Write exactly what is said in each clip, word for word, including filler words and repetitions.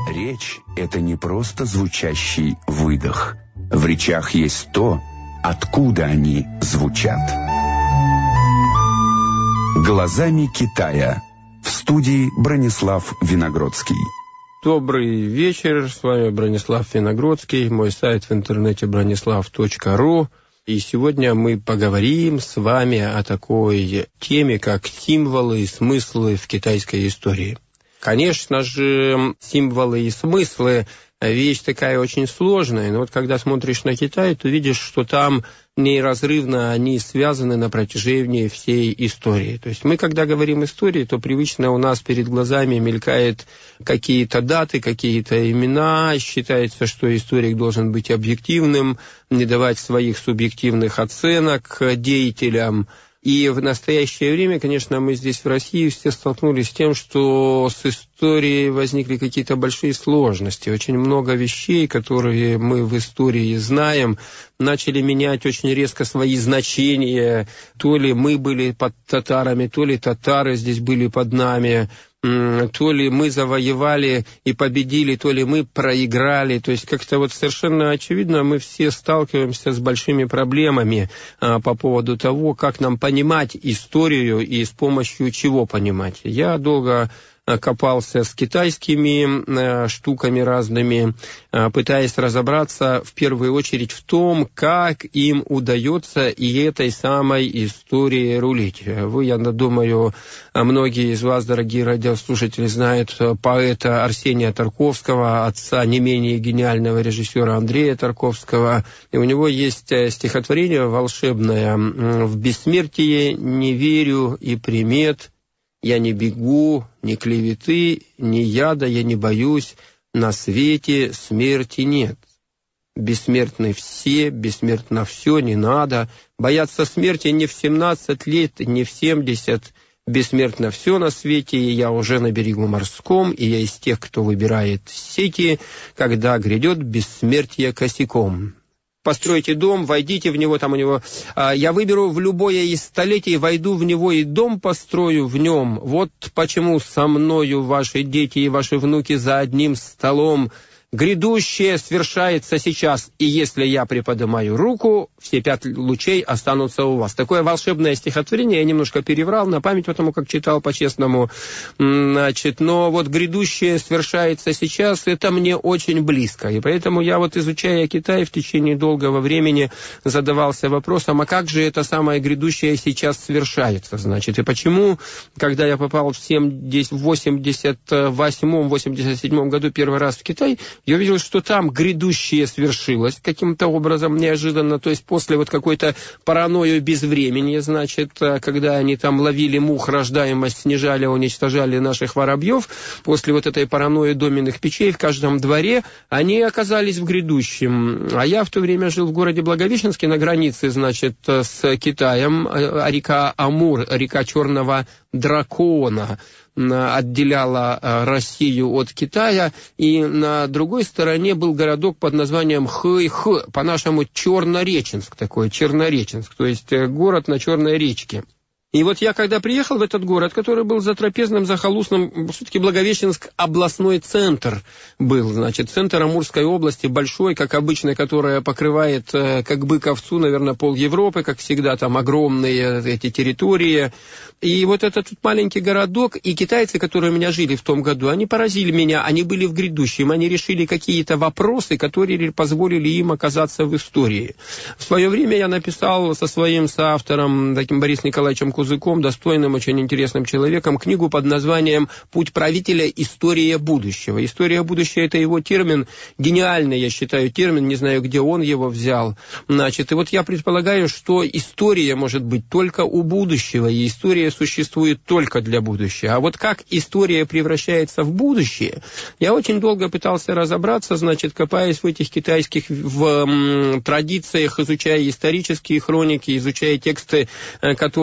Речь – это не просто звучащий выдох. В речах есть то, откуда они звучат. «Глазами Китая». В студии Бронислав Виногродский. Добрый вечер, с вами Бронислав Виногродский, мой сайт в интернете бронислав точка ру. И сегодня мы поговорим с вами о такой теме, как символы и смыслы в китайской истории. Конечно же, символы и смыслы – вещь такая очень сложная, но вот когда смотришь на Китай, то видишь, что там неразрывно они связаны на протяжении всей истории. То есть мы, когда говорим истории, то привычно у нас перед глазами мелькают какие-то даты, какие-то имена. Считается, что историк должен быть объективным, не давать своих субъективных оценок деятелям. И в настоящее время, конечно, мы здесь в России все столкнулись с тем, что с историей возникли какие-то большие сложности. Очень много вещей, которые мы в истории знаем, начали менять очень резко свои значения. То ли мы были под татарами, то ли татары здесь были под нами. То ли мы завоевали и победили, то ли мы проиграли. То есть как-то вот совершенно очевидно, мы все сталкиваемся с большими проблемами а, по поводу того, как нам понимать историю и с помощью чего понимать. Я долго копался с китайскими э, штуками разными, э, пытаясь разобраться в первую очередь в том, как им удается и этой самой истории рулить. Вы, я думаю, многие из вас, дорогие радиослушатели, знают поэта Арсения Тарковского, отца не менее гениального режиссера Андрея Тарковского. И у него есть стихотворение волшебное «В бессмертие не верю и примет, я не бегу, ни клеветы, ни яда я не боюсь, на свете смерти нет. Бессмертны все, бессмертно все, не надо. Бояться смерти не в семнадцать лет, не в семьдесят. Бессмертно все на свете, и я уже на берегу морском, и я из тех, кто выбирает сети, когда грядет бессмертие косяком. Постройте дом, войдите в него, там у него... А, я выберу в любое из столетий, войду в него и дом построю в нем. Вот почему со мною ваши дети и ваши внуки за одним столом. Грядущее свершается сейчас, и если я приподнимаю руку, все пять лучей останутся у вас. Такое волшебное стихотворение я немножко переврал на память, потому как читал по-честному. Значит, но вот грядущее свершается сейчас, это мне очень близко. И поэтому я вот, изучая Китай, в течение долгого времени задавался вопросом, а как же это самое грядущее сейчас свершается, значит, и почему, когда я попал в восемьдесят восьмом — восемьдесят седьмом году первый раз в Китай, я увидел, что там грядущее свершилось каким-то образом неожиданно, то есть после вот какой-то паранойи безвремени, значит, когда они там ловили мух, рождаемость снижали, уничтожали наших воробьев, после вот этой паранойи доменных печей в каждом дворе они оказались в грядущем. А я в то время жил в городе Благовещенске на границе, значит, с Китаем, река Амур, река Черного Дракона, отделяла Россию от Китая, и на другой стороне был городок под названием Хэй-Хэ, по-нашему Чернореченск, такой Чернореченск, то есть город на Черной речке. И вот я, когда приехал в этот город, который был затрапезным, захолустным, все-таки Благовещенск областной центр был, значит, центр Амурской области, большой, как обычно, которая покрывает, как бык овцу, наверное, пол Европы, как всегда, там огромные эти территории. И вот этот маленький городок, и китайцы, которые у меня жили в том году, они поразили меня, они были в грядущем, они решили какие-то вопросы, которые позволили им оказаться в истории. В свое время я написал со своим соавтором, таким Борисом Николаевичем Кузыком, достойным, очень интересным человеком, книгу под названием «Путь правителя. История будущего». История будущего – это его термин, гениальный, я считаю, термин, не знаю, где он его взял. Значит, и вот я предполагаю, что история может быть только у будущего, и история существует только для будущего. А вот как история превращается в будущее, я очень долго пытался разобраться, значит, копаясь в этих китайских в, м, традициях, изучая исторические хроники, изучая тексты, которые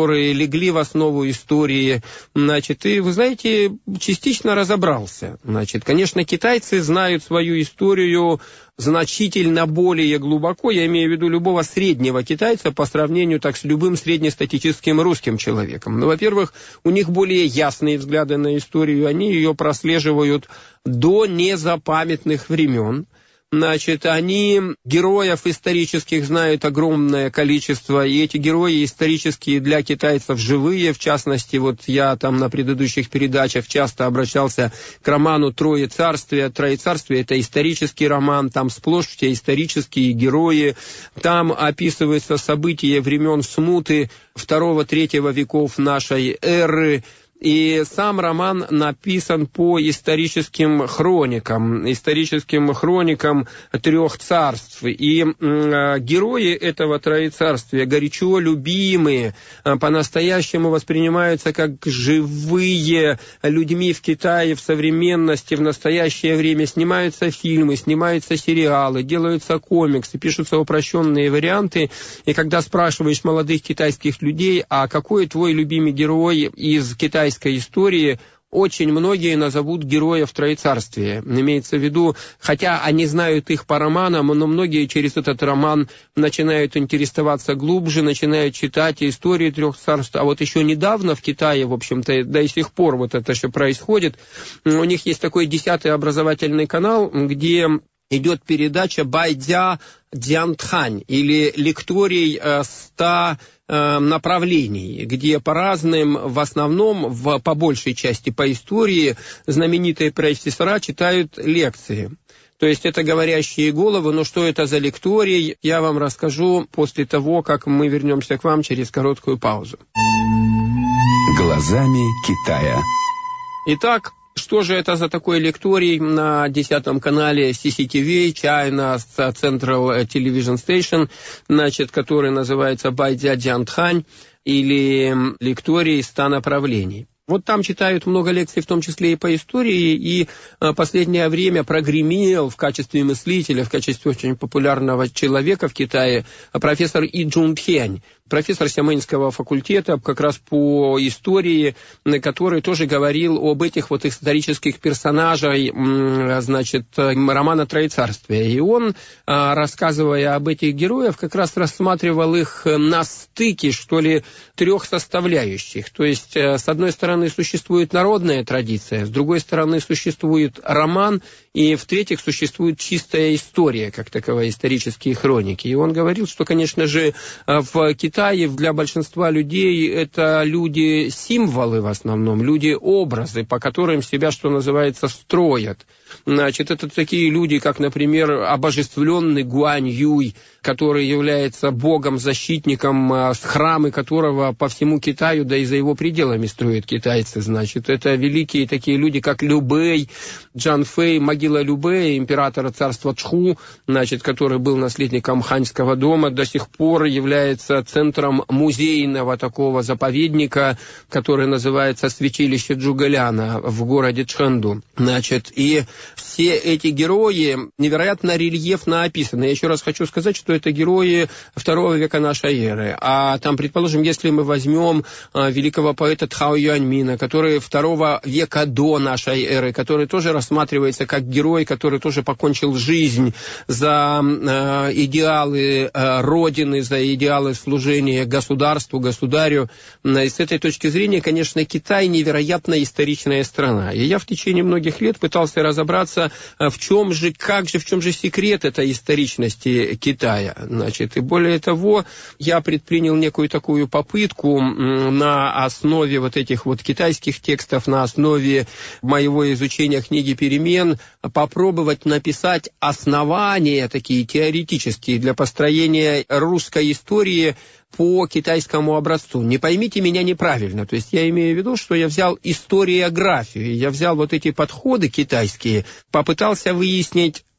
легли в основу истории. Значит, и, вы знаете, частично разобрался. Значит, конечно, китайцы знают свою историю значительно более глубоко, я имею в виду любого среднего китайца по сравнению так с любым среднестатистическим русским человеком. Ну, во-первых, у них более ясные взгляды на историю, они ее прослеживают до незапамятных времен. Значит, они героев исторических знают огромное количество, и эти герои исторические для китайцев живые. В частности, вот я там на предыдущих передачах часто обращался к роману «Троецарствие». «Троецарствие» — это исторический роман, там сплошь все исторические герои. Там описываются события времен смуты второго-третьего веков нашей эры. И сам роман написан по историческим хроникам, историческим хроникам трех царств. И э, герои этого троецарствия, горячо любимые, э, по-настоящему воспринимаются как живые людьми в Китае, в современности, в настоящее время. Снимаются фильмы, снимаются сериалы, делаются комиксы, пишутся упрощенные варианты. И когда спрашиваешь молодых китайских людей, а какой твой любимый герой из китайской истории, очень многие назовут героев Троецарствия. Имеется в виду, хотя они знают их по романам, но многие через этот роман начинают интересоваться глубже, начинают читать истории трех царств. А вот еще недавно в Китае, в общем-то, до сих пор вот это все происходит. У них есть такой десятый образовательный канал, где идет передача «Байдзя Дзянтхань» или «Лекторий ста направлений», где по разным, в основном, в, по большей части по истории, знаменитые профессора читают лекции. То есть это говорящие головы, но что это за лекторий, я вам расскажу после того, как мы вернемся к вам через короткую паузу. Глазами Китая. Итак, что же это за такой лекторий на десятом канале си си ти ви, China Central Television Station, значит, который называется «Байдзя Дзянтхань» или «Лекторий ста направлений». Вот там читают много лекций, в том числе и по истории, и а, последнее время прогремел в качестве мыслителя, в качестве очень популярного человека в Китае профессор И Джун Тхень, профессор Сямэньского факультета как раз по истории, который тоже говорил об этих вот исторических персонажах, значит, романа «Троецарствие». И он, рассказывая об этих героях, как раз рассматривал их на стыке, что ли, трех составляющих. То есть, с одной стороны, существует народная традиция, с другой стороны, существует роман, и в-третьих, существует чистая история, как таковая, исторические хроники. И он говорил, что, конечно же, в Китае для большинства людей это люди-символы в основном, люди-образы, по которым себя, что называется, строят. Значит, это такие люди, как, например, обожествленный Гуань Юй, который является богом-защитником, храмы которого по всему Китаю, да и за его пределами строят китайцы. Значит, это великие такие люди, как Лю Бэй, Джан Фэй, могила Лю Бэя, императора царства Чху, значит, который был наследником ханьского дома, до сих пор является центром музейного такого заповедника, который называется Святилище Джугаляна в городе Чхэнду. Значит, и все эти герои невероятно рельефно описаны. Я еще раз хочу сказать, что это герои второго века нашей эры. А там, предположим, если мы возьмем а, великого поэта Цао Юаньмина, который второго века до нашей эры, который тоже рассматривается как герой, который тоже покончил жизнь за а, идеалы а, Родины, за идеалы служения государству, государю. И с этой точки зрения, конечно, Китай невероятно историчная страна. И я в течение многих лет пытался разобраться, в чем же, как же, в чем же секрет этой историчности Китая. Значит, и более того, я предпринял некую такую попытку на основе вот этих вот китайских текстов, на основе моего изучения книги «Перемен», попробовать написать основания такие теоретические для построения русской истории по китайскому образцу. Не поймите меня неправильно. То есть я имею в виду, что я взял историографию, я взял вот эти подходы китайские, попытался выяснить,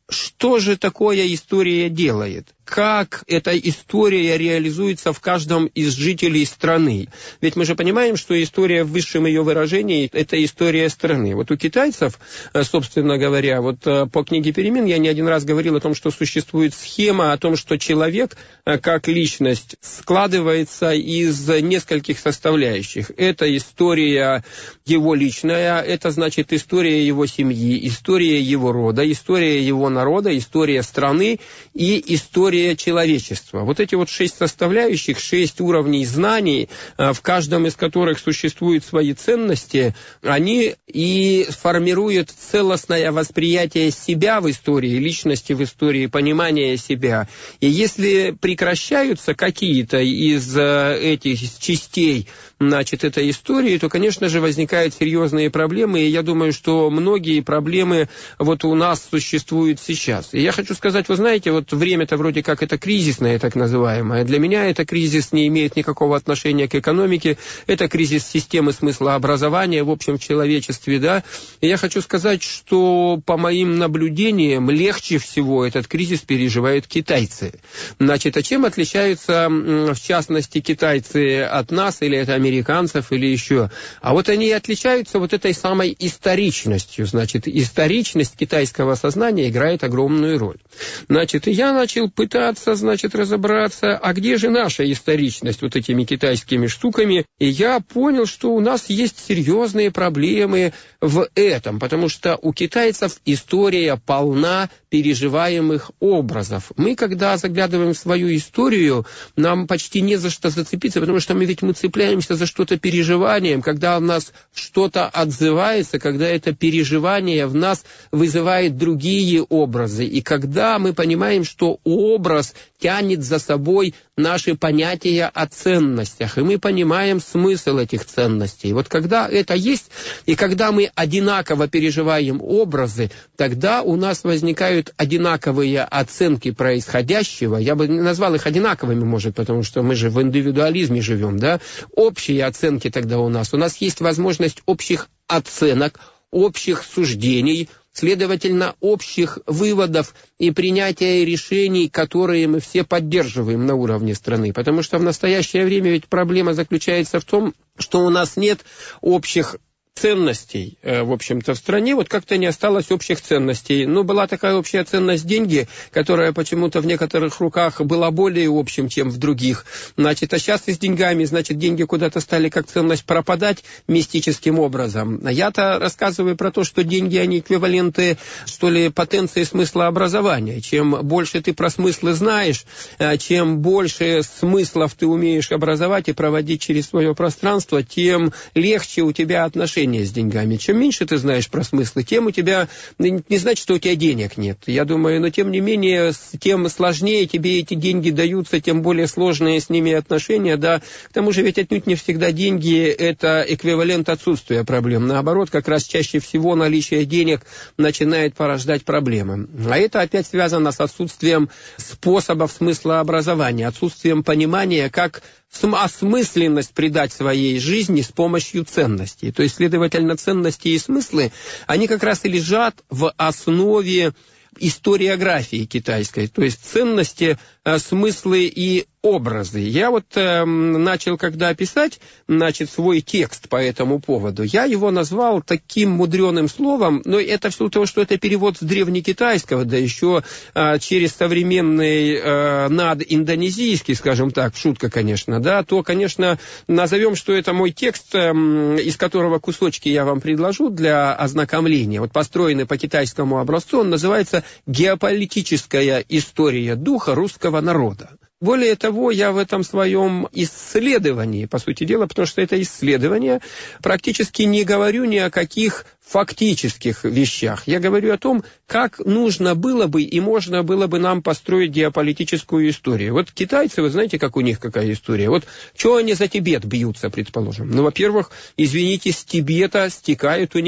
что же такое история делает? Как эта история реализуется в каждом из жителей страны? Ведь мы же понимаем, что история в высшем ее выражении – это история страны. Вот у китайцев, собственно говоря, вот по книге «Перемен» я не один раз говорил о том, что существует схема, о том, что человек как личность складывается из нескольких составляющих. Это история его личная, это значит история его семьи, история его рода, история его народа, история страны и история человечества. Вот эти вот шесть составляющих, шесть уровней знаний, в каждом из которых существуют свои ценности, они и формируют целостное восприятие себя в истории, личности в истории, понимание себя. И если прекращаются какие-то из этих частей, значит, этой истории, то, конечно же, возникают серьезные проблемы, и я думаю, что многие проблемы вот у нас существуют сейчас. И я хочу сказать, вы знаете, вот время-то вроде как это кризисное, так называемое. Для меня это кризис не имеет никакого отношения к экономике, это кризис системы смыслообразования, в общем, в человечестве, да. И я хочу сказать, что по моим наблюдениям легче всего этот кризис переживают китайцы. Значит, а чем отличаются, в частности, китайцы от нас, или это американцев, или еще? А вот они отличаются вот этой самой историчностью. Значит, историчность китайского сознания играет огромную роль. Значит, и я начал пытаться, значит, разобраться, а где же наша историчность вот этими китайскими штуками? И я понял, что у нас есть серьезные проблемы в этом, потому что у китайцев история полна переживаемых образов. Мы, когда заглядываем в свою историю, нам почти не за что зацепиться, потому что мы ведь мы цепляемся за что-то переживанием, когда у нас что-то отзывается, когда это переживание в нас вызывает другие образы, и когда мы понимаем, что образ тянет за собой наши понятия о ценностях, и мы понимаем смысл этих ценностей. Вот когда это есть, и когда мы одинаково переживаем образы, тогда у нас возникают одинаковые оценки происходящего. Я бы не назвал их одинаковыми, может, потому что мы же в индивидуализме живем, да? Общие оценки тогда у нас. У нас есть возможность общих оценок, общих суждений, следовательно, общих выводов и принятия решений, которые мы все поддерживаем на уровне страны. Потому что в настоящее время ведь проблема заключается в том, что у нас нет общих ценностей, в общем-то, в стране, вот как-то не осталось общих ценностей. Но была такая общая ценность деньги, которая почему-то в некоторых руках была более общим, чем в других. Значит, а сейчас и с деньгами, значит, деньги куда-то стали как ценность пропадать мистическим образом. А я-то рассказываю про то, что деньги, они эквиваленты, что ли, потенции смыслообразования. Чем больше ты про смыслы знаешь, чем больше смыслов ты умеешь образовать и проводить через свое пространство, тем легче у тебя отношения с деньгами. Чем меньше ты знаешь про смыслы, тем у тебя, не значит, что у тебя денег нет. Я думаю, но тем не менее, тем сложнее тебе эти деньги даются, тем более сложные с ними отношения, да. К тому же ведь отнюдь не всегда деньги – это эквивалент отсутствия проблем. Наоборот, как раз чаще всего наличие денег начинает порождать проблемы. А это опять связано с отсутствием способов смыслообразования, отсутствием понимания, как осмысленность придать своей жизни с помощью ценностей. То есть, следовательно, ценности и смыслы, они как раз и лежат в основе историографии китайской, то есть ценности, смыслы и образы. Я вот э, начал, когда писать, значит, свой текст по этому поводу, я его назвал таким мудреным словом, но это все того, что это перевод с древнекитайского, да еще э, через современный э, надиндонезийский, скажем так, шутка, конечно, да, то, конечно, назовем, что это мой текст, э, из которого кусочки я вам предложу для ознакомления. Вот построенный по китайскому образцу, он называется «Геополитическая история духа русского народа». Более того, я в этом своем исследовании, по сути дела, потому что это исследование, практически не говорю ни о каких фактических вещах. Я говорю о том, как нужно было бы и можно было бы нам построить геополитическую историю. Вот китайцы, вы знаете, как у них какая история? Вот что они за Тибет бьются, предположим? Ну, во-первых, извините, с Тибета стекают у них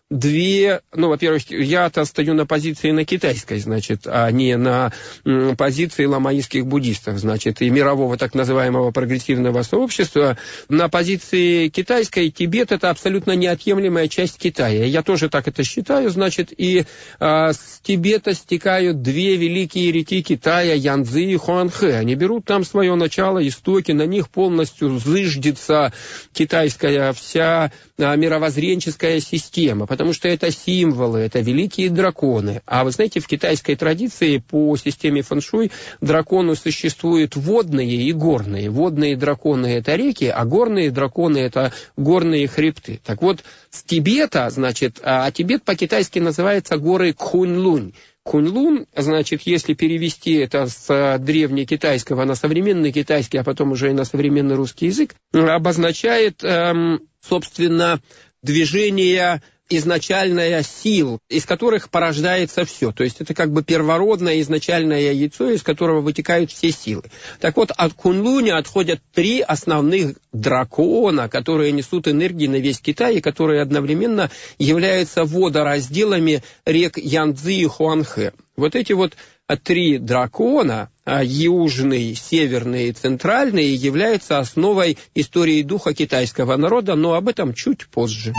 две, ну, во-первых, я-то стою на позиции на китайской, значит, а не на м, позиции ламаистских буддистов, значит, и мирового так называемого прогрессивного сообщества. На позиции китайской Тибет — это абсолютно неотъемлемая часть Китая. Я тоже так это считаю, значит, и а, с Тибета стекают две великие реки Китая, Янцзы и Хуанхэ. Они берут там свое начало, истоки, на них полностью зыждется китайская вся а, мировоззренческая система, потому что это символы, это великие драконы. А вы знаете, в китайской традиции по системе фэншуй драконы существуют водные и горные. Водные драконы — это реки, а горные драконы — это горные хребты. Так вот, с Тибета, значит, а Тибет по-китайски называется горы Куньлунь. Куньлунь, значит, если перевести это с древнекитайского на современный китайский, а потом уже и на современный русский язык, обозначает, эм, собственно, движение изначальная сил, из которых порождается все. То есть это как бы первородное изначальное яйцо, из которого вытекают все силы. Так вот, от Куньлуня отходят три основных дракона, которые несут энергии на весь Китай, и которые одновременно являются водоразделами рек Янцзы и Хуанхэ. Вот эти вот три дракона, южный, северный и центральный, являются основой истории духа китайского народа, но об этом чуть позже.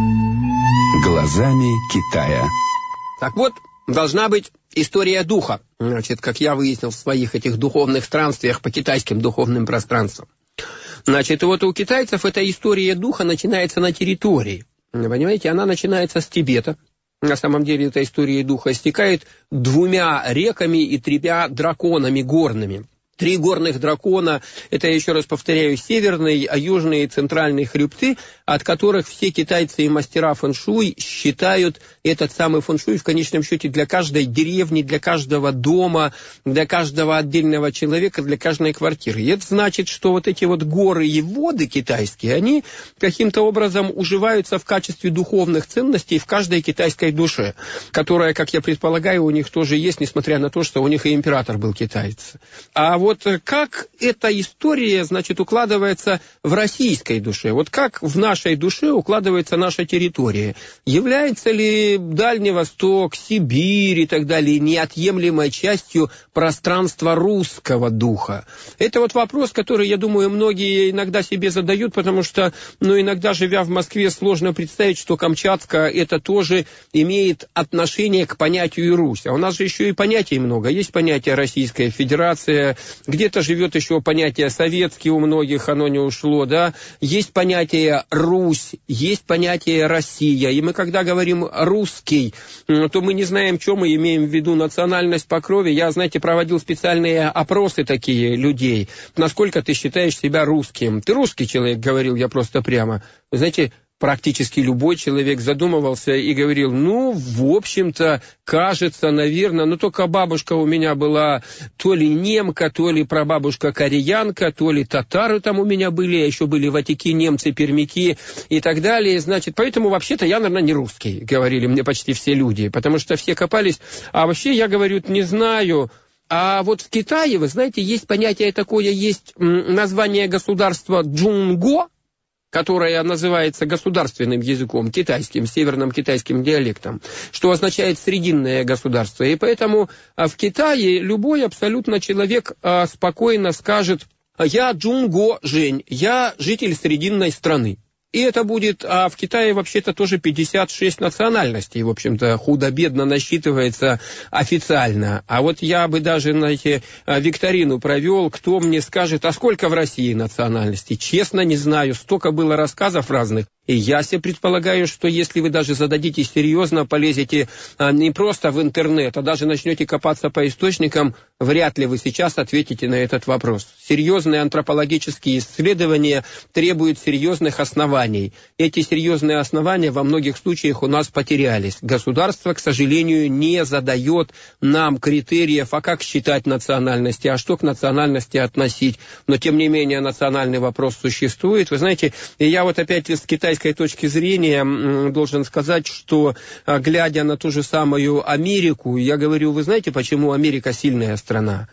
Глазами Китая. Так вот, должна быть история духа, значит, как я выяснил в своих этих духовных странствиях по китайским духовным пространствам. Значит, вот у китайцев эта история духа начинается на территории. Понимаете, она начинается с Тибета. На самом деле эта история духа стекает двумя реками и тремя драконами горными. Три горных дракона — это, еще раз повторяю, северные, а южные и центральные хребты, от которых все китайцы и мастера фэншуй считают этот самый фэншуй в конечном счете для каждой деревни, для каждого дома, для каждого отдельного человека, для каждой квартиры. И это значит, что вот эти вот горы и воды китайские, они каким-то образом уживаются в качестве духовных ценностей в каждой китайской душе, которая, как я предполагаю, у них тоже есть, несмотря на то, что у них и император был китаец. А вот как эта история, значит, укладывается в российской душе? Вот как в нашей душе укладывается наша территория? Является ли Дальний Восток, Сибирь и так далее неотъемлемой частью пространства русского духа? Это вот вопрос, который, я думаю, многие иногда себе задают, потому что, ну, иногда, живя в Москве, сложно представить, что Камчатка это тоже имеет отношение к понятию Русь. А у нас же еще и понятий много. Есть понятие Российская Федерация, где-то живет еще понятие советский, у многих оно не ушло, да. Есть понятие Русь, есть понятие Россия. И мы, когда говорим русский, то мы не знаем, что мы имеем в виду, национальность по крови. Я, знаете, проводил специальные опросы такие людей. Насколько ты считаешь себя русским? Ты русский человек, говорил я просто прямо. Вы знаете, практически любой человек задумывался и говорил, ну, в общем-то, кажется, наверное, но только бабушка у меня была то ли немка, то ли прабабушка кореянка, то ли татары там у меня были, а еще были ватики, немцы, пермяки и так далее. Значит, поэтому вообще-то я, наверное, не русский, говорили мне почти все люди, потому что все копались. А вообще, я говорю, не знаю. А вот в Китае, вы знаете, есть понятие такое, есть название государства Джунго, которая называется государственным языком, китайским, северным китайским диалектом, что означает «срединное государство». И поэтому в Китае любой абсолютно человек спокойно скажет: «Я Джунго Жень, я житель срединной страны». И это будет, а в Китае вообще-то тоже пятьдесят шесть национальностей, в общем-то, худо-бедно насчитывается официально. А вот я бы даже, знаете, викторину провел, кто мне скажет, а сколько в России национальностей? Честно, не знаю, столько было рассказов разных. И я себе предполагаю, что если вы даже зададитесь серьезно, полезете а, не просто в интернет, а даже начнете копаться по источникам, вряд ли вы сейчас ответите на этот вопрос. Серьезные антропологические исследования требуют серьезных оснований. Эти серьезные основания во многих случаях у нас потерялись. Государство, к сожалению, не задает нам критериев, а как считать национальности, а что к национальности относить. Но, тем не менее, национальный вопрос существует. Вы знаете, я вот опять с китайской точки зрения должен сказать, что, глядя на ту же самую Америку, я говорю, вы знаете, почему Америка сильная страна?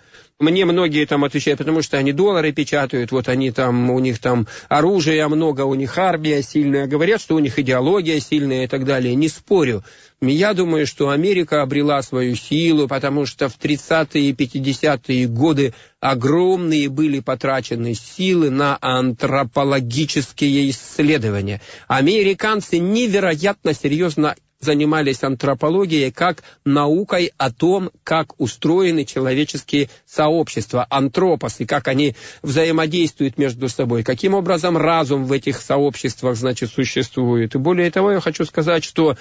Мне многие там отвечают, потому что они доллары печатают, вот они там, у них там оружия много, у них армия сильная, говорят, что у них идеология сильная и так далее. Не спорю. Я думаю, что Америка обрела свою силу, потому что в тридцатые и пятидесятые годы огромные были потрачены силы на антропологические исследования. Американцы невероятно серьезно занимались антропологией как наукой о том, как устроены человеческие сообщества, антропосы, как они взаимодействуют между собой, каким образом разум в этих сообществах, значит, существует. И более того, я хочу сказать, что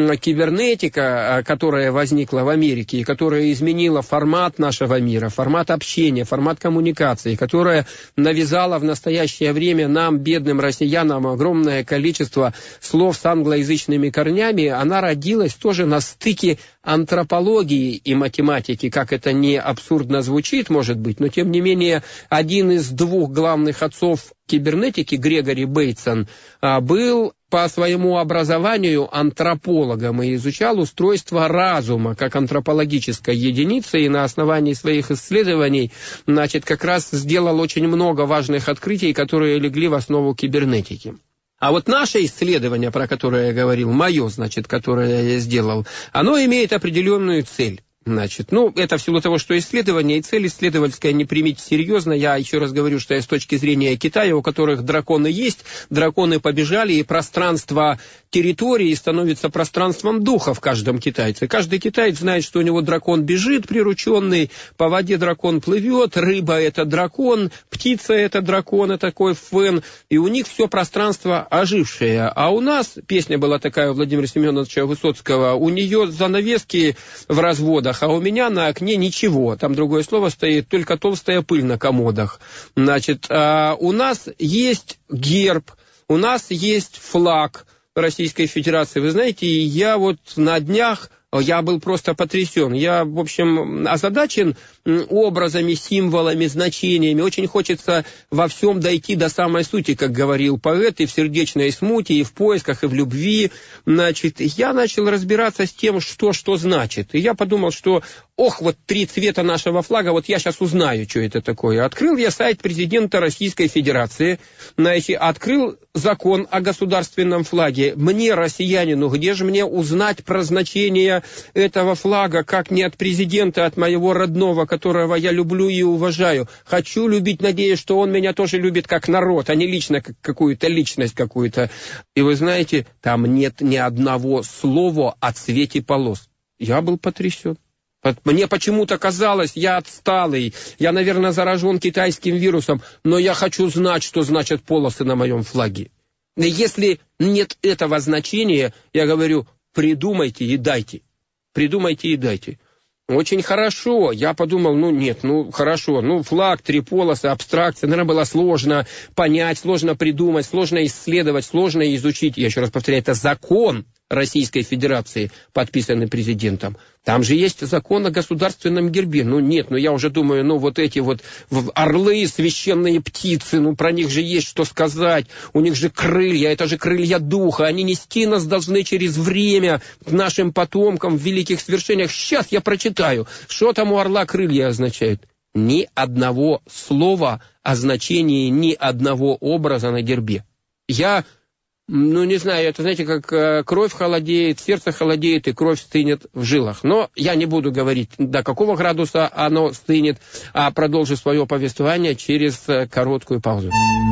кибернетика, которая возникла в Америке, и которая изменила формат нашего мира, формат общения, формат коммуникации, которая навязала в настоящее время нам, бедным россиянам, огромное количество слов с англоязычными корнями, она родилась тоже на стыке антропологии и математики, как это не абсурдно звучит, может быть, но тем не менее один из двух главных отцов кибернетики, Грегори Бейтсон, был по своему образованию антропологом и изучал устройство разума как антропологической единицы, и на основании своих исследований, значит, как раз сделал очень много важных открытий, которые легли в основу кибернетики. А вот наше исследование, про которое я говорил, мое, значит, которое я сделал, оно имеет определенную цель. Значит, ну, это в силу того, что исследование и цель исследовательская не примите серьезно. Я еще раз говорю, что я с точки зрения Китая, у которых драконы есть, драконы побежали, и пространство территории становится пространством духа в каждом китайце. Каждый китаец знает, что у него дракон бежит прирученный, по воде дракон плывет, рыба — это дракон, птица — это дракон, это такой фэн, и у них все пространство ожившее. А у нас, песня была такая у Владимира Семеновича Высоцкого, у нее занавески в разводах, а у меня на окне ничего. Там другое слово стоит, только толстая пыль на комодах. Значит, а у нас есть герб, у нас есть флаг Российской Федерации. Вы знаете, я вот на днях, я был просто потрясен. Я, в общем, озадачен образами, символами, значениями. Очень хочется во всем дойти до самой сути, как говорил поэт, и в сердечной смуте, и в поисках, и в любви. Значит, я начал разбираться с тем, что что значит. И я подумал, что, ох, вот три цвета нашего флага, вот я сейчас узнаю, что это такое. Открыл я сайт президента Российской Федерации, значит, открыл закон о государственном флаге. Мне, россиянину, где же мне узнать про значение этого флага, как не от президента, а от моего родного, которого я люблю и уважаю. Хочу любить, надеюсь, что он меня тоже любит как народ, а не лично как какую-то личность какую-то. И вы знаете, там нет ни одного слова о цвете полос. Я был потрясен. Мне почему-то казалось, я отсталый, я, наверное, заражен китайским вирусом, но я хочу знать, что значат полосы на моем флаге. И если нет этого значения, я говорю, придумайте и дайте. Придумайте и дайте. Очень хорошо. Я подумал, ну нет, ну хорошо, ну флаг, три полосы, абстракция, наверное, было сложно понять, сложно придумать, сложно исследовать, сложно изучить. Я еще раз повторяю, это закон Российской Федерации, подписанный президентом. Там же есть закон о государственном гербе. Ну нет, ну я уже думаю, ну вот эти вот орлы, священные птицы, ну про них же есть что сказать. У них же крылья, это же крылья духа. Они нести нас должны через время к нашим потомкам в великих свершениях. Сейчас я прочитаю, что там у орла крылья означают. Ни одного слова о значении ни одного образа на гербе. Я... Ну, не знаю, это, знаете, как э, кровь холодеет, сердце холодеет и кровь стынет в жилах. Но я не буду говорить, до какого градуса оно стынет, а продолжу свое повествование через э, короткую паузу.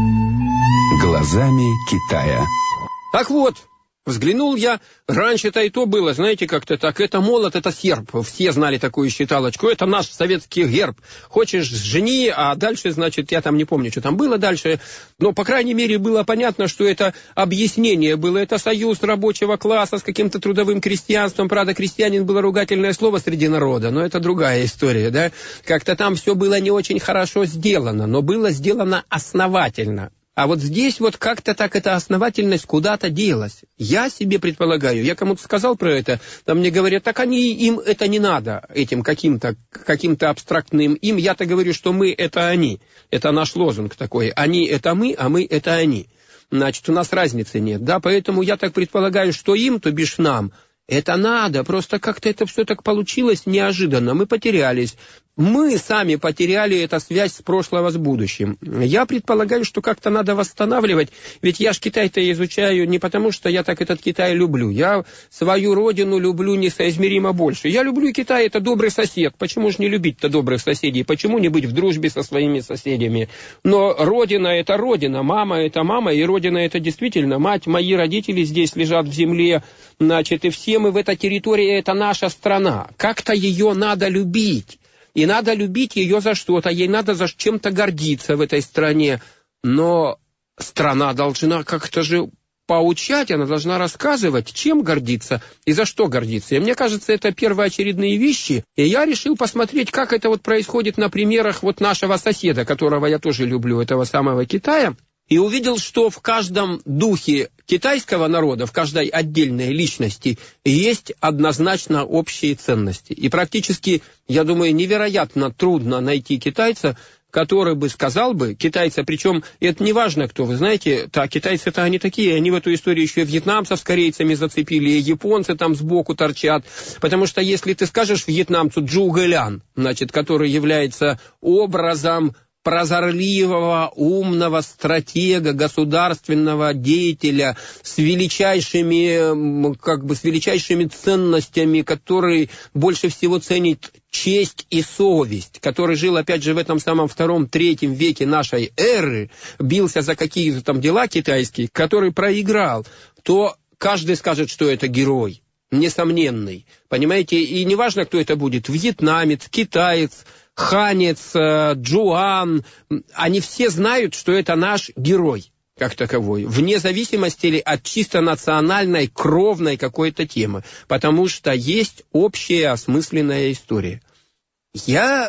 Глазами Китая. Так вот, взглянул я, раньше-то и то было, знаете, как-то так, это молот, это серп, все знали такую считалочку, это наш советский герб, хочешь жени, а дальше, значит, я там не помню, что там было дальше, но, по крайней мере, было понятно, что это объяснение было, это союз рабочего класса с каким-то трудовым крестьянством, правда, крестьянин было ругательное слово среди народа, но это другая история, да, как-то там все было не очень хорошо сделано, но было сделано основательно. А вот здесь вот как-то так эта основательность куда-то делась. Я себе предполагаю, я кому-то сказал про это, там мне говорят, так они, им это не надо, этим каким-то каким-то абстрактным им. Я-то говорю, что мы — это они. Это наш лозунг такой. Они — это мы, а мы — это они. Значит, у нас разницы нет, да, поэтому я так предполагаю, что им, то бишь нам, это надо, просто как-то это все так получилось неожиданно, мы потерялись. мы сами потеряли эту связь с прошлого с будущим. Я предполагаю, что как-то надо восстанавливать, ведь я ж Китай-то изучаю не потому, что я так этот Китай люблю. Я свою родину люблю несоизмеримо больше. Я люблю Китай, это добрый сосед. Почему же не любить-то добрых соседей? Почему не быть в дружбе со своими соседями? Но родина — это родина, мама — это мама, и родина — это действительно мать. Мои родители здесь лежат в земле, значит, и все мы в этой территории — это наша страна. Как-то ее надо любить. И надо любить ее за что-то, ей надо за чем-то гордиться в этой стране. Но страна должна как-то же поучать, она должна рассказывать, чем гордиться и за что гордиться. И мне кажется, это первоочередные вещи. И я решил посмотреть, как это вот происходит на примерах вот нашего соседа, которого я тоже люблю, этого самого Китая. И увидел, что в каждом духе китайского народа, в каждой отдельной личности есть однозначно общие ценности. И практически, я думаю, невероятно трудно найти китайца, который бы сказал бы, китайца, причем это не важно кто, вы знаете, да, китайцы-то они такие, они в эту историю еще вьетнамцев с корейцами зацепили, и японцы там сбоку торчат, потому что если ты скажешь вьетнамцу Чжу Гэлян, значит, который является образом прозорливого, умного стратега, государственного деятеля с величайшими, как бы, с величайшими ценностями, который больше всего ценит честь и совесть, который жил, опять же, в этом самом втором-третьем веке нашей эры, бился за какие-то там дела китайские, который проиграл, то каждый скажет, что это герой, несомненный, понимаете, и неважно, кто это будет, вьетнамец, китаец, ханец, джуан, они все знают, что это наш герой как таковой, вне зависимости от чисто национальной, кровной какой-то темы, потому что есть общая осмысленная история. Я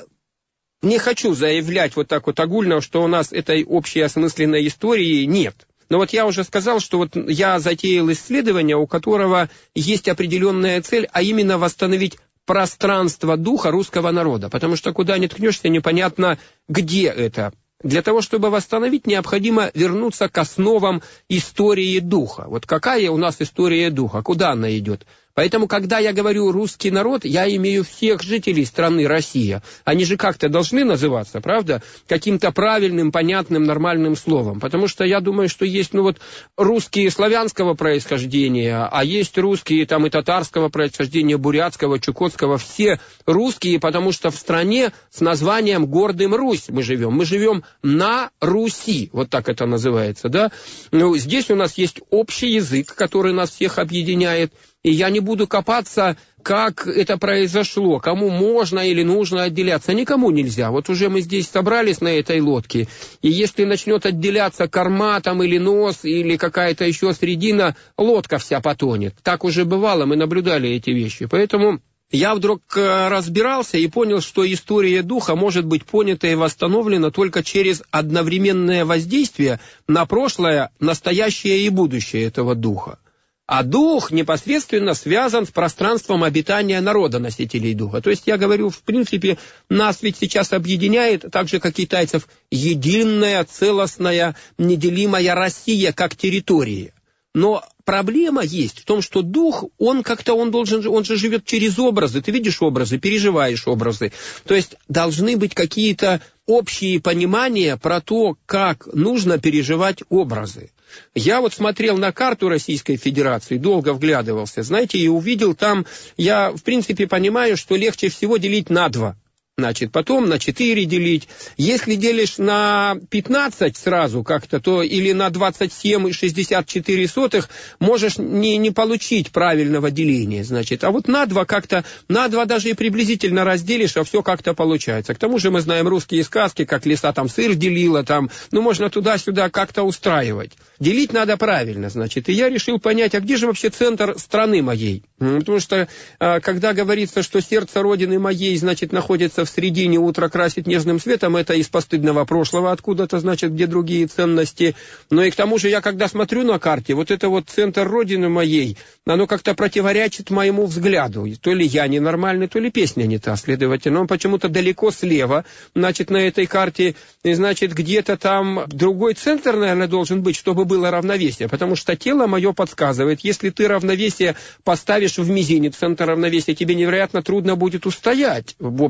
не хочу заявлять вот так вот огульно, что у нас этой общей осмысленной истории нет. Но вот я уже сказал, что вот я затеял исследование, у которого есть определенная цель, а именно восстановить пространство духа русского народа, потому что куда ни ткнешься, непонятно, где это. Для того, чтобы восстановить, необходимо вернуться к основам истории духа. Вот какая у нас история духа, куда она идет? Поэтому, когда я говорю «русский народ», я имею всех жителей страны Россия. Они же как-то должны называться, правда? Каким-то правильным, понятным, нормальным словом. Потому что я думаю, что есть, ну вот, русские славянского происхождения, а есть русские там и татарского происхождения, бурятского, чукотского. Все русские, потому что в стране с названием «Гордым Русь» мы живем. Мы живем на Руси, вот так это называется, да? Ну, здесь у нас есть общий язык, который нас всех объединяет. И я не буду копаться, как это произошло, кому можно или нужно отделяться. Никому нельзя. Вот уже мы здесь собрались на этой лодке, и если начнет отделяться корма там или нос, или какая-то еще средина, лодка вся потонет. Так уже бывало, мы наблюдали эти вещи. Поэтому я вдруг разбирался и понял, что история духа может быть понята и восстановлена только через одновременное воздействие на прошлое, настоящее и будущее этого духа. А дух непосредственно связан с пространством обитания народа носителей духа. То есть я говорю, в принципе, нас ведь сейчас объединяет, так же как китайцев, единая, целостная, неделимая Россия как территория. Но проблема есть в том, что дух, он как-то, он должен, он же живет через образы. Ты видишь образы, переживаешь образы. То есть должны быть какие-то общие понимания про то, как нужно переживать образы. Я вот смотрел на карту Российской Федерации, долго вглядывался, знаете, и увидел там, я в принципе понимаю, что легче всего делить на два. Значит, потом на четыре делить. Если делишь на пятнадцать сразу как-то, то или на двадцать семь и шестьдесят четыре сотых можешь не, не получить правильного деления, значит. А вот на два как-то, на два даже и приблизительно разделишь, а все как-то получается. К тому же мы знаем русские сказки, как лиса там сыр делила, там, ну можно туда-сюда как-то устраивать. Делить надо правильно, значит. И я решил понять, а где же вообще центр страны моей? Потому что, когда говорится, что сердце родины моей, значит, находится в середине, утро красит нежным светом, это из постыдного прошлого откуда-то, значит, где другие ценности. Но и к тому же я, когда смотрю на карте, вот это вот центр родины моей, оно как-то противоречит моему взгляду. То ли я ненормальный, то ли песня не та, следовательно. Он почему-то далеко слева, значит, на этой карте, и, значит, где-то там другой центр, наверное, должен быть, чтобы было равновесие, потому что тело мое подсказывает, если ты равновесие поставишь в мизинец, центр равновесия, тебе невероятно трудно будет устоять, в общем-то,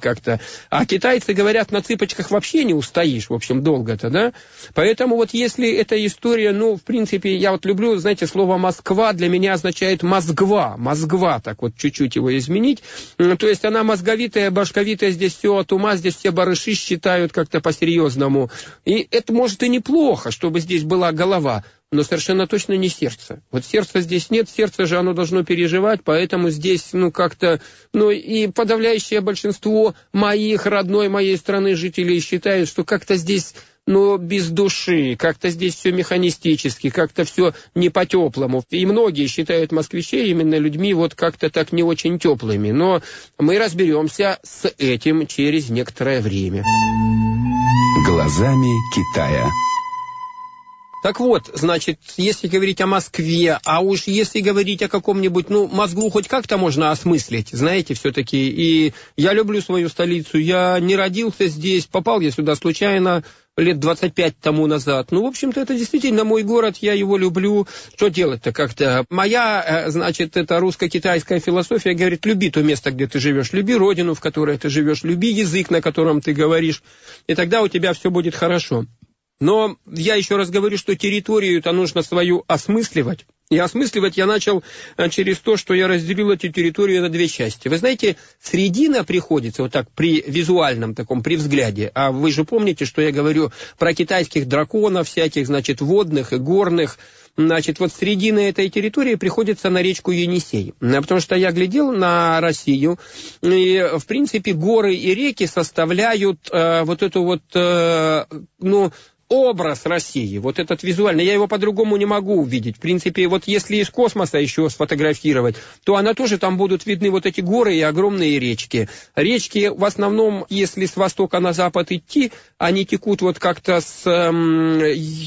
как-то. А китайцы говорят, на цыпочках вообще не устоишь, в общем, долго-то, да? Поэтому вот если эта история, ну, в принципе, я вот люблю, знаете, слово «Москва» для меня означает «мозгва», «мозгва», так вот чуть-чуть его изменить. То есть она мозговитая, башковитая, здесь все от ума, здесь все барыши считают как-то по-серьезному. И это, может, и неплохо, чтобы здесь была голова, но совершенно точно не сердце. Вот сердца здесь нет, сердце же оно должно переживать, поэтому здесь, ну, как-то, ну, и подавляющее большинство моих, родной моей страны жителей считают, что как-то здесь, ну, без души, как-то здесь все механистически, как-то все не по-теплому. И многие считают москвичей именно людьми вот как-то так не очень теплыми. Но мы разберемся с этим через некоторое время. Глазами Китая. Так вот, значит, если говорить о Москве, а уж если говорить о каком-нибудь, ну, Москву хоть как-то можно осмыслить, знаете, все-таки. И я люблю свою столицу, я не родился здесь, попал я сюда случайно лет двадцать пять тому назад. Ну, в общем-то, это действительно мой город, я его люблю. Что делать-то как-то? Моя, значит, это русско-китайская философия говорит, люби то место, где ты живешь, люби родину, в которой ты живешь, люби язык, на котором ты говоришь, и тогда у тебя все будет хорошо. Но я еще раз говорю, что территорию-то нужно свою осмысливать. И осмысливать я начал через то, что я разделил эту территорию на две части. Вы знаете, средина приходится вот так при визуальном таком, при взгляде. А вы же помните, что я говорю про китайских драконов всяких, значит, водных и горных. Значит, вот средина этой территории приходится на речку Енисей. Потому что я глядел на Россию, и, в принципе, горы и реки составляют э, вот эту вот, э, ну, образ России, вот этот визуальный, я его по-другому не могу увидеть. В принципе, вот если из космоса еще сфотографировать, то она тоже, там будут видны вот эти горы и огромные речки. Речки, в основном, если с востока на запад идти, они текут вот как-то с эм,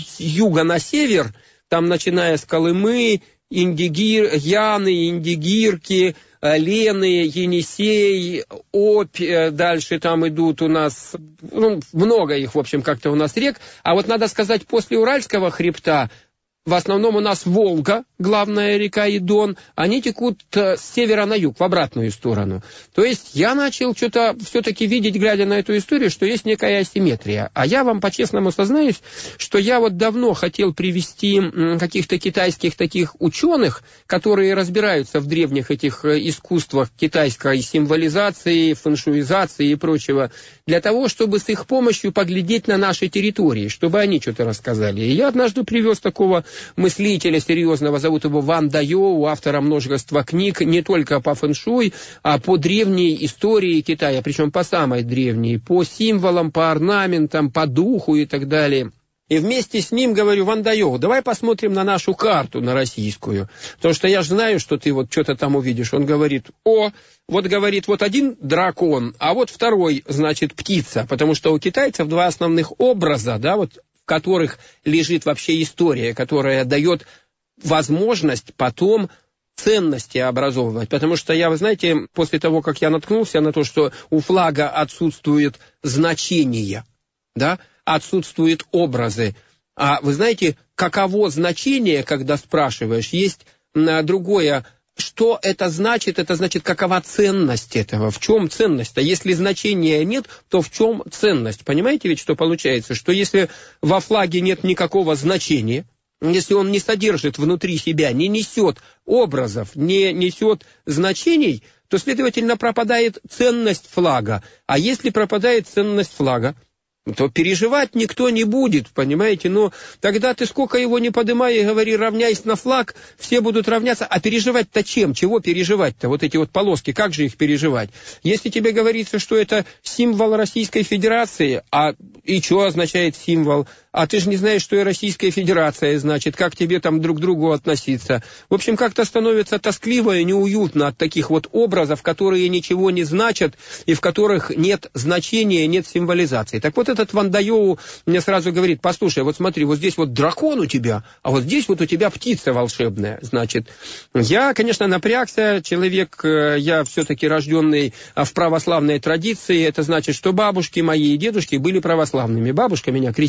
юга на север, там, начиная с Колымы, Индигир, Яны, Индигирки, Лены, Енисей, Обь, дальше там идут у нас, ну, много их, в общем, как-то у нас рек. А вот надо сказать, после Уральского хребта, в основном у нас Волга, главная река, и Дон, они текут с севера на юг, в обратную сторону. То есть я начал что-то все-таки видеть, глядя на эту историю, что есть некая асимметрия. А я вам по-честному сознаюсь, что я вот давно хотел привести каких-то китайских таких ученых, которые разбираются в древних этих искусствах китайской символизации, фэншуизации и прочего, для того, чтобы с их помощью поглядеть на наши территории, чтобы они что-то рассказали. И я однажды привез такого мыслителя серьезного, зовут его Ван Дайоу, автора множества книг, не только по фэншуй, а по древней истории Китая, причем по самой древней, по символам, по орнаментам, по духу и так далее. И вместе с ним говорю: Ван Дайоу, давай посмотрим на нашу карту, на российскую, потому что я же знаю, что ты вот что-то там увидишь. Он говорит: о, вот, говорит, вот один дракон, а вот второй, значит, птица, потому что у китайцев два основных образа, да, вот, в которых лежит вообще история, которая дает возможность потом ценности образовывать. Потому что я, вы знаете, после того, как я наткнулся на то, что у флага отсутствует значение, да, отсутствуют образы. А вы знаете, каково значение, когда спрашиваешь, есть другое. Что это значит? Это значит, какова ценность этого? В чем ценность-то? Если значения нет, то в чем ценность? Понимаете ведь, что получается? Что если во флаге нет никакого значения, если он не содержит внутри себя, не несет образов, не несет значений, то, следовательно, пропадает ценность флага. А если пропадает ценность флага, то переживать никто не будет, понимаете? Но тогда ты сколько его не подымай и говори, равняйся на флаг, все будут равняться. А переживать-то чем? Чего переживать-то? Вот эти вот полоски, как же их переживать? Если тебе говорится, что это символ Российской Федерации, а и что означает символ? А ты же не знаешь, что и Российская Федерация значит, как тебе там друг к другу относиться. В общем, как-то становится тоскливо и неуютно от таких вот образов, которые ничего не значат и в которых нет значения, нет символизации. Так вот, этот Ван Дайоу мне сразу говорит: послушай, вот смотри, вот здесь вот дракон у тебя, а вот здесь вот у тебя птица волшебная. Значит, я, конечно, напрягся, человек, я все-таки рожденный в православной традиции, это значит, что бабушки мои и дедушки были православными. Бабушка меня крестила,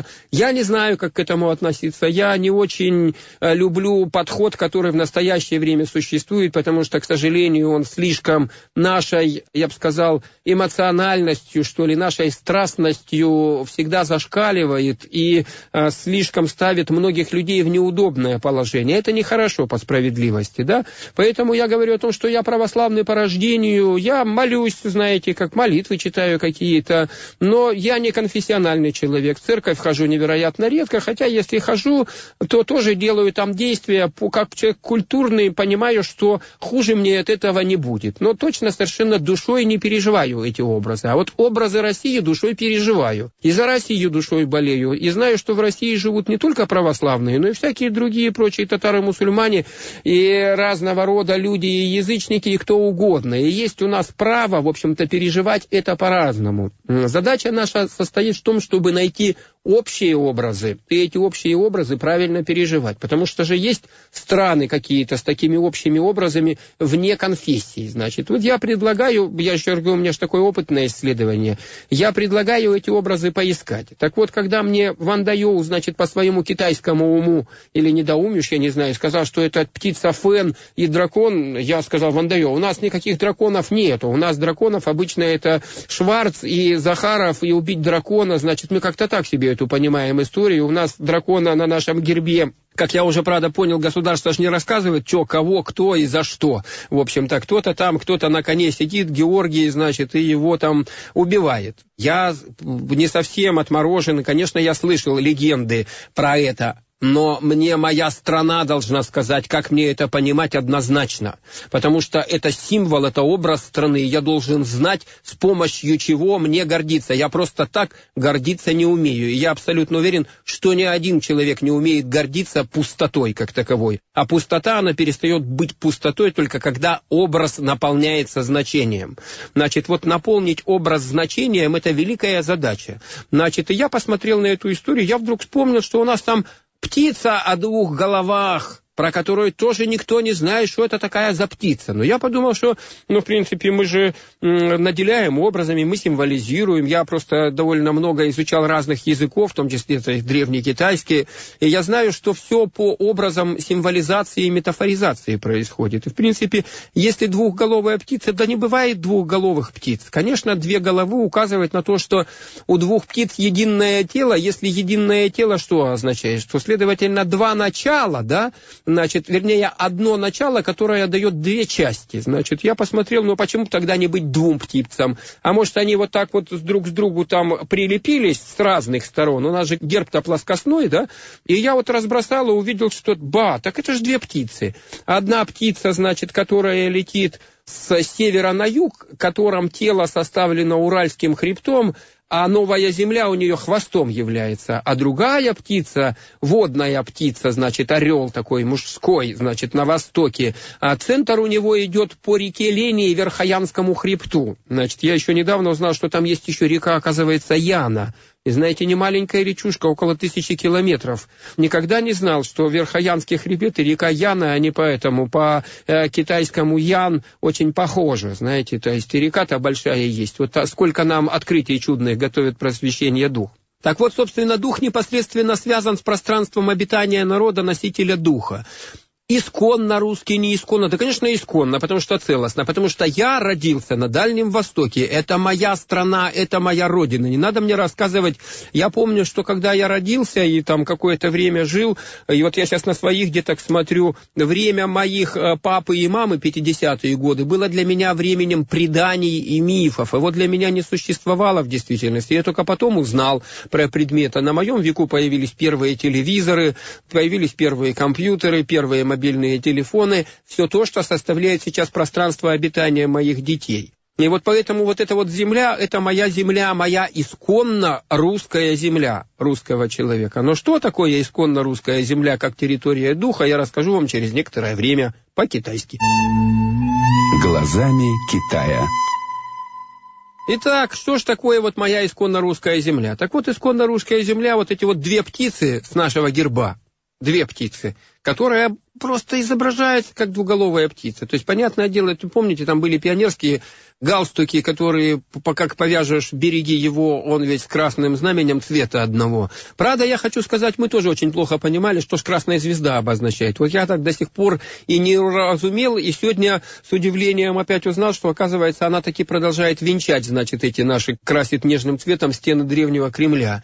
Я не знаю, как к этому относиться. Я не очень люблю подход, который в настоящее время существует, потому что, к сожалению, он слишком нашей, я бы сказал, эмоциональностью, что ли, нашей страстностью всегда зашкаливает и а, слишком ставит многих людей в неудобное положение. Это нехорошо по справедливости, да? Поэтому я говорю о том, что я православный по рождению, я молюсь, знаете, как молитвы читаю какие-то, но я не конфессиональный человек. В церковь хожу невероятно редко, хотя если хожу, то тоже делаю там действия, как человек культурный, понимаю, что хуже мне от этого не будет. Но точно совершенно душой не переживаю эти образы. А вот образы России душой переживаю. И за Россию душой болею. И знаю, что в России живут не только православные, но и всякие другие прочие татары-мусульмане, и разного рода люди, и язычники, и кто угодно. И есть у нас право, в общем-то, переживать это по-разному. Задача наша состоит в том, чтобы найти общие образы, и эти общие образы правильно переживать. Потому что же есть страны какие-то с такими общими образами вне конфессии. Значит, вот я предлагаю, я еще говорю, у меня же такое опытное исследование, я предлагаю эти образы поискать. Так вот, когда мне Ван Дайоу, значит, по своему китайскому уму, или недоумию, я не знаю, сказал, что это птица Фэн и дракон, я сказал: Ван Дайоу, у нас никаких драконов нету, у нас драконов обычно это Шварц и Захаров, и убить дракона, значит, мы как-то так себе эту понимаем историю. У нас дракона на нашем гербе, как я уже, правда, понял, государство же не рассказывает, что, кого, кто и за что. В общем-то, кто-то там, кто-то на коне сидит, Георгий, значит, и его там убивает. Я не совсем отморожен, конечно, я слышал легенды про это. Но мне моя страна должна сказать, как мне это понимать однозначно. Потому что это символ, это образ страны. Я должен знать, с помощью чего мне гордиться. Я просто так гордиться не умею. И я абсолютно уверен, что ни один человек не умеет гордиться пустотой как таковой. А пустота, она перестает быть пустотой только когда образ наполняется значением. Значит, вот наполнить образ значением – это великая задача. Значит, и я посмотрел на эту историю, я вдруг вспомнил, что у нас там птица о двух головах, про которую тоже никто не знает, что это такая за птица. Но я подумал, что, ну, в принципе, мы же м, наделяем образами, мы символизируем. Я просто довольно много изучал разных языков, в том числе это древнекитайские, и я знаю, что все по образам символизации и метафоризации происходит. И, в принципе, если двухголовая птица, да не бывает двухголовых птиц. Конечно, две головы указывают на то, что у двух птиц единое тело. Если единое тело, что означает? Что, следовательно, два начала, да? Значит, вернее, одно начало, которое дает две части. Значит, я посмотрел, ну почему тогда не быть двум птицам? А может, они вот так вот друг с другу там прилепились с разных сторон? У нас же герб-то плоскостной, да? И я вот разбросал и увидел, что, ба, так это же две птицы. Одна птица, значит, которая летит с севера на юг, которым тело составлено Уральским хребтом, а новая земля у нее хвостом является. А другая птица, водная птица, значит, орел такой мужской, значит, на востоке, а центр у него идет по реке Лени и Верхоянскому хребту. Значит, я еще недавно узнал, что там есть еще река, оказывается, Яна. И знаете, не маленькая речушка, около тысячи километров. Никогда не знал, что Верхоянский хребет и река Яна, они поэтому по э, китайскому Ян очень похожи, знаете. То есть и река-то большая есть. Вот сколько нам открытий чудных готовит просвещение дух. Так вот, собственно, дух непосредственно связан с пространством обитания народа, носителя духа. Исконно русский, не исконно. Да, конечно, исконно, потому что целостно. Потому что я родился на Дальнем Востоке. Это моя страна, это моя родина. Не надо мне рассказывать. Я помню, что когда я родился и там какое-то время жил, и вот я сейчас на своих деток смотрю, время моих папы и мамы, пятидесятые годы, было для меня временем преданий и мифов. И вот для меня не существовало в действительности. Я только потом узнал про предметы. На моем веку появились первые телевизоры, появились первые компьютеры, первые мобильные телефоны, все то, что составляет сейчас пространство обитания моих детей. И вот поэтому вот эта вот земля, это моя земля, моя исконно русская земля русского человека. Но что такое исконно русская земля, как территория духа, я расскажу вам через некоторое время по-китайски. Глазами Китая. Итак, что ж такое вот моя исконно русская земля? Так вот, исконно русская земля, вот эти вот две птицы с нашего герба, две птицы, которая просто изображается как двуголовая птица. То есть, понятное дело, вы помните, там были пионерские галстуки, которые, как повяжешь, береги его, он ведь с красным знаменем цвета одного. Правда, я хочу сказать, мы тоже очень плохо понимали, что ж красная звезда обозначает. Вот я так до сих пор и не разумел, и сегодня с удивлением опять узнал, что, оказывается, она таки продолжает венчать, значит, эти наши, красит нежным цветом стены древнего Кремля.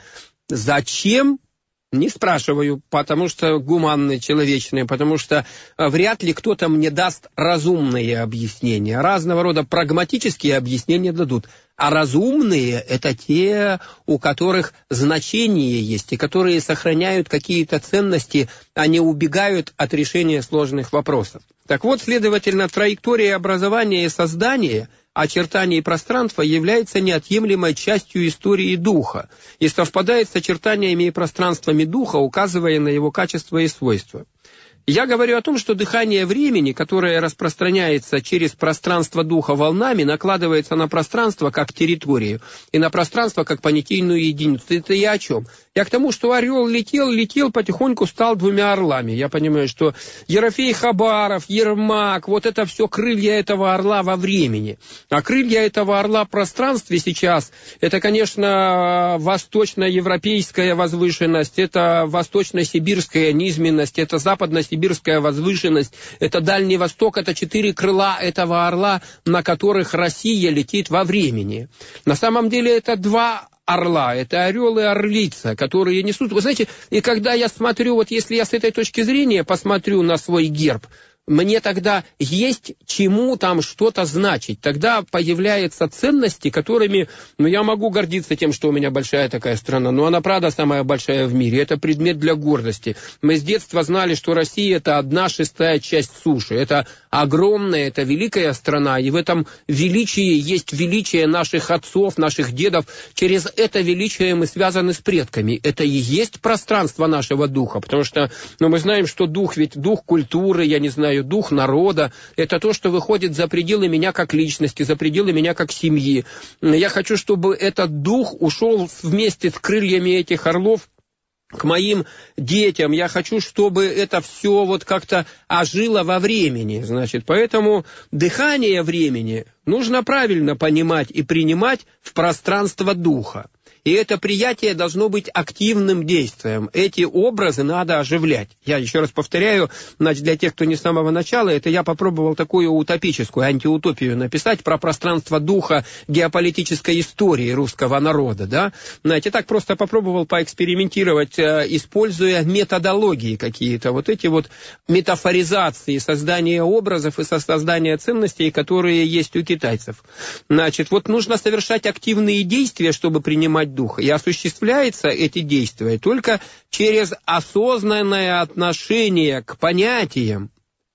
Зачем? Не спрашиваю, потому что гуманные, человечные, потому что вряд ли кто-то мне даст разумные объяснения. Разного рода прагматические объяснения дадут. А разумные – это те, у которых значение есть, и которые сохраняют какие-то ценности, а не убегают от решения сложных вопросов. Так вот, следовательно, траектория образования и создания – очертаний пространства является неотъемлемой частью истории духа и совпадает с очертаниями и пространствами духа, указывая на его качества и свойства. Я говорю о том, что дыхание времени, которое распространяется через пространство духа волнами, накладывается на пространство как территорию и на пространство как понятийную единицу. Это я о чем? Я к тому, что орел летел, летел, потихоньку стал двумя орлами. Я понимаю, что Ерофей Хабаров, Ермак, вот это все крылья этого орла во времени. А крылья этого орла в пространстве сейчас, это, конечно, восточноевропейская возвышенность, это восточно-сибирская низменность, это западно-сибирская возвышенность, это Дальний Восток, это четыре крыла этого орла, на которых Россия летит во времени. На самом деле это два орла, это орел и орлица, которые несут... Вы знаете, и когда я смотрю, вот если я с этой точки зрения посмотрю на свой герб, мне тогда есть чему там что-то значить. Тогда появляются ценности, которыми, ну, я могу гордиться тем, что у меня большая такая страна, но она, правда, самая большая в мире. Это предмет для гордости. Мы с детства знали, что Россия – это одна шестая часть суши. Это огромная, это великая страна, и в этом величии есть величие наших отцов, наших дедов. Через это величие мы связаны с предками. Это и есть пространство нашего духа, потому что, ну, мы знаем, что дух, ведь дух культуры, я не знаю, дух народа, это то, что выходит за пределы меня как личности, за пределы меня как семьи. Я хочу, чтобы этот дух ушел вместе с крыльями этих орлов к моим детям. Я хочу, чтобы это все вот как-то ожило во времени. Значит, поэтому дыхание времени нужно правильно понимать и принимать в пространство духа. И это приятие должно быть активным действием. Эти образы надо оживлять. Я еще раз повторяю, значит, для тех, кто не с самого начала, это я попробовал такую утопическую антиутопию написать про пространство духа геополитической истории русского народа. Да? Знаете, так просто попробовал поэкспериментировать, используя методологии какие-то. Вот эти вот метафоризации, создания образов и создания ценностей, которые есть у китайцев. Значит, вот нужно совершать активные действия, чтобы принимать духа. И осуществляются эти действия только через осознанное отношение к понятиям,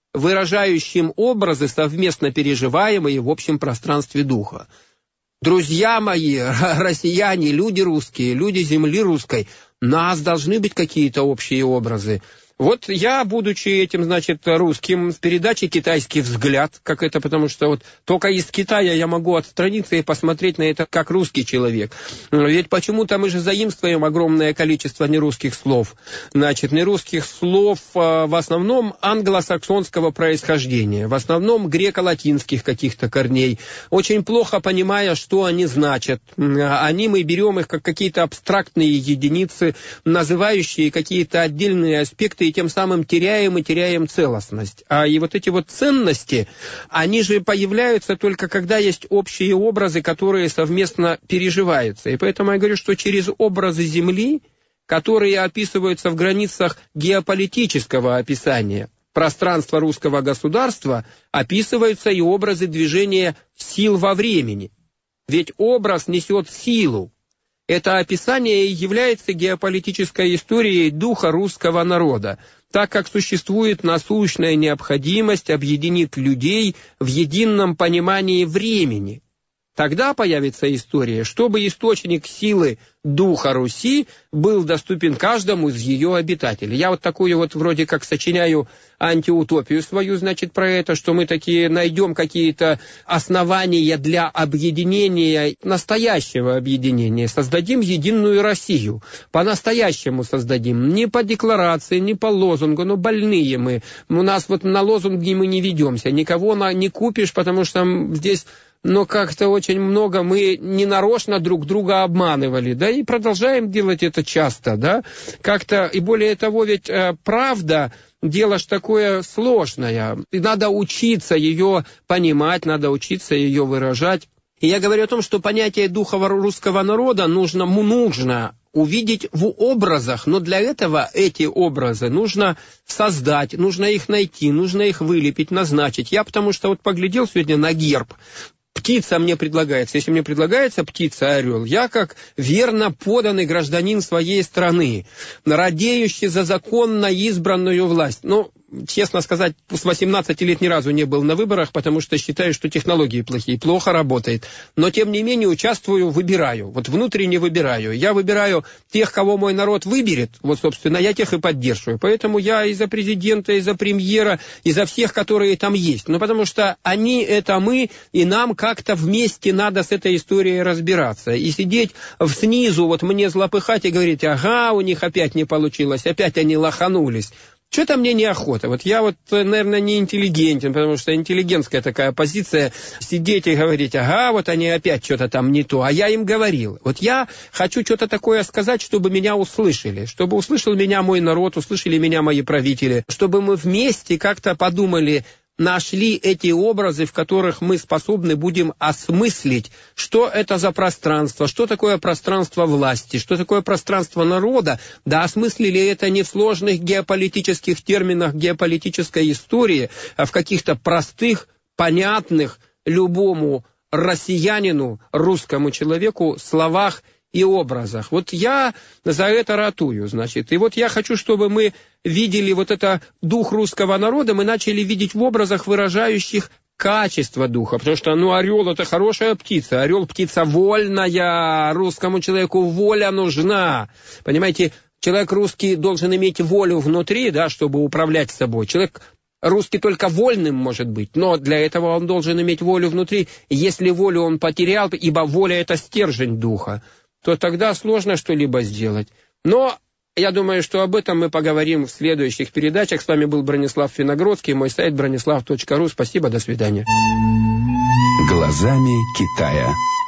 выражающим образы, совместно переживаемые в общем пространстве духа. Друзья мои, россияне, люди русские, люди земли русской, у нас должны быть какие-то общие образы. Вот я, будучи этим, значит, русским, с передачей «Китайский взгляд», как это, потому что вот только из Китая я могу отстраниться и посмотреть на это как русский человек. Ведь почему-то мы же заимствуем огромное количество нерусских слов. Значит, нерусских слов в основном англосаксонского происхождения, в основном греко-латинских каких-то корней, очень плохо понимая, что они значат. Они, мы берем их как какие-то абстрактные единицы, называющие какие-то отдельные аспекты, и тем самым теряем и теряем целостность. А и вот эти вот ценности, они же появляются только когда есть общие образы, которые совместно переживаются. И поэтому я говорю, что через образы Земли, которые описываются в границах геополитического описания пространства русского государства, описываются и образы движения сил во времени. Ведь образ несет силу. Это описание и является геополитической историей духа русского народа, так как существует насущная необходимость объединить людей в едином понимании времени. Тогда появится история, чтобы источник силы духа Руси был доступен каждому из ее обитателей. Я вот такую вот вроде как сочиняю антиутопию свою, значит, про это, что мы такие найдем какие-то основания для объединения, настоящего объединения, создадим единую Россию, по-настоящему создадим, не по декларации, не по лозунгу, но больные мы. У нас вот на лозунги мы не ведемся, никого на, не купишь, потому что здесь но как-то очень много мы ненарочно друг друга обманывали, да, и продолжаем делать это часто, да, как-то, и более того, ведь э, правда... Дело ж такое сложное, и надо учиться ее понимать, надо учиться ее выражать. И я говорю о том, что понятие духа русского народа нужно, нужно увидеть в образах, но для этого эти образы нужно создать, нужно их найти, нужно их вылепить, назначить. Я потому что вот поглядел сегодня на герб. Птица мне предлагается. Если мне предлагается птица-орел, я как верно поданный гражданин своей страны, радеющий за законно избранную власть. Ну, честно сказать, с восемнадцати лет ни разу не был на выборах, потому что считаю, что технологии плохие, плохо работает. Но, тем не менее, участвую, выбираю. Вот внутренне выбираю. Я выбираю тех, кого мой народ выберет. Вот, собственно, я тех и поддерживаю. Поэтому я и за президента, и за премьера, и за всех, которые там есть. Ну, потому что они — это мы, и нам как-то вместе надо с этой историей разбираться. И сидеть снизу, вот мне злопыхать и говорить: ага, у них опять не получилось, опять они лоханулись. Что-то мне неохота. Вот я вот, наверное, не интеллигентен, потому что интеллигентская такая позиция — сидеть и говорить: ага, вот они опять что-то там не то, а я им говорил. Вот я хочу что-то такое сказать, чтобы меня услышали, чтобы услышал меня мой народ, услышали меня мои правители, чтобы мы вместе как-то подумали, нашли эти образы, в которых мы способны будем осмыслить, что это за пространство, что такое пространство власти, что такое пространство народа, да осмыслили это не в сложных геополитических терминах геополитической истории, а в каких-то простых, понятных любому россиянину, русскому человеку словах и образах. Вот я за это ратую, значит. И вот я хочу, чтобы мы видели вот это дух русского народа, мы начали видеть в образах, выражающих качество духа. Потому что, ну, орел — это хорошая птица. Орел — птица вольная. Русскому человеку воля нужна. Понимаете, человек русский должен иметь волю внутри, да, чтобы управлять собой. Человек русский только вольным может быть, но для этого он должен иметь волю внутри. Если волю он потерял, ибо воля — это стержень духа, то тогда сложно что-либо сделать. Но я думаю, что об этом мы поговорим в следующих передачах. С вами был Бронислав Виногродский, мой сайт бронислав точка ру. Спасибо, до свидания. Глазами Китая.